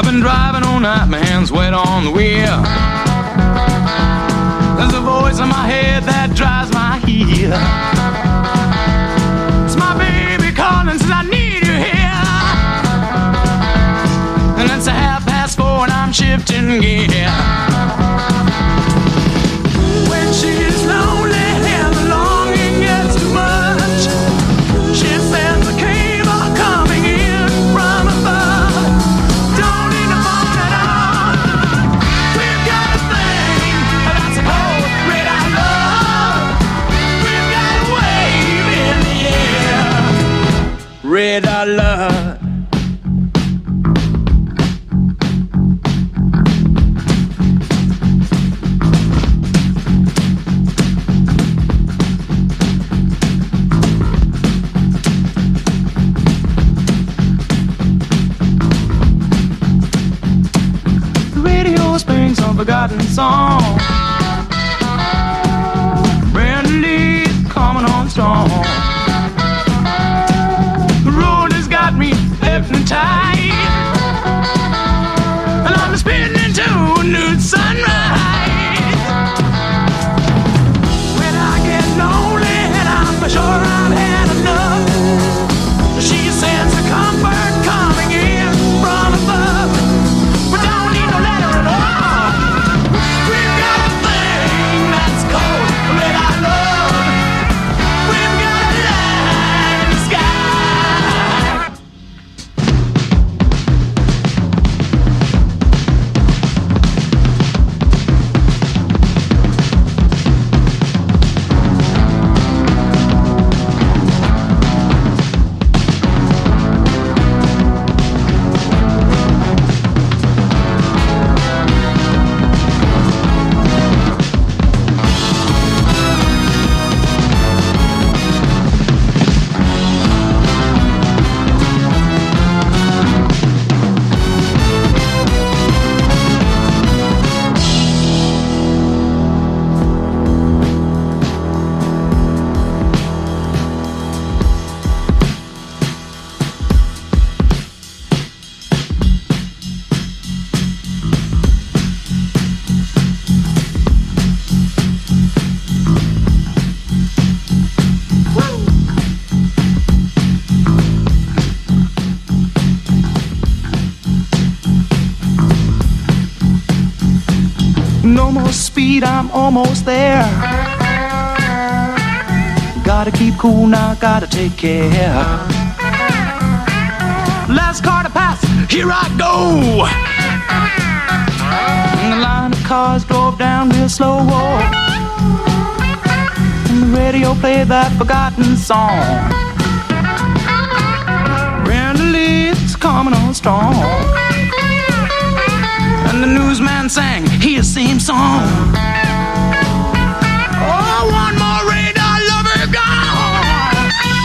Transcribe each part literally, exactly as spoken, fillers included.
been driving all night, my hands wet on the wheel. There's a voice in my head that drives my heel. It's my baby calling, says I need you here. And it's a half past four and I'm shifting gear. When she's lonely and the longing gets too much, she says the cable coming in from above. Don't need a phone at all. We've got a thing that's a cold red I love. We've got a wave in the air, red I love. Some forgotten song. Brand leaves coming on strong. The road has got me hypnotized, and I'm spinning to a new sunrise. When I get lonely and I'm sure I've had enough, she sends a comfort coming in from above. We don't need no letter at all. No more speed, I'm almost there. Gotta keep cool now, gotta take care. Last car to pass, here I go. And the line of cars drove down real slow. And the radio played that forgotten song. Brenda Lee's coming on strong. And the newsman sang his same song. Oh, one more radar lover gone.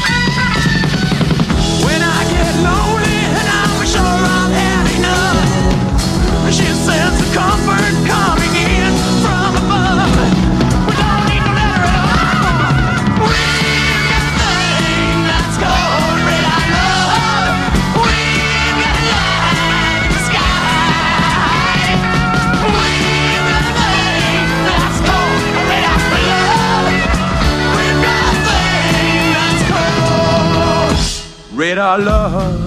When I get lonely and I'm sure I've had enough, she says the comfort coming in from above. We don't need no letter at all. We've got a thing that's called red I love. We've got a light in the sky. We've got a thing that's called red I love. We've got a thing that's called red I love.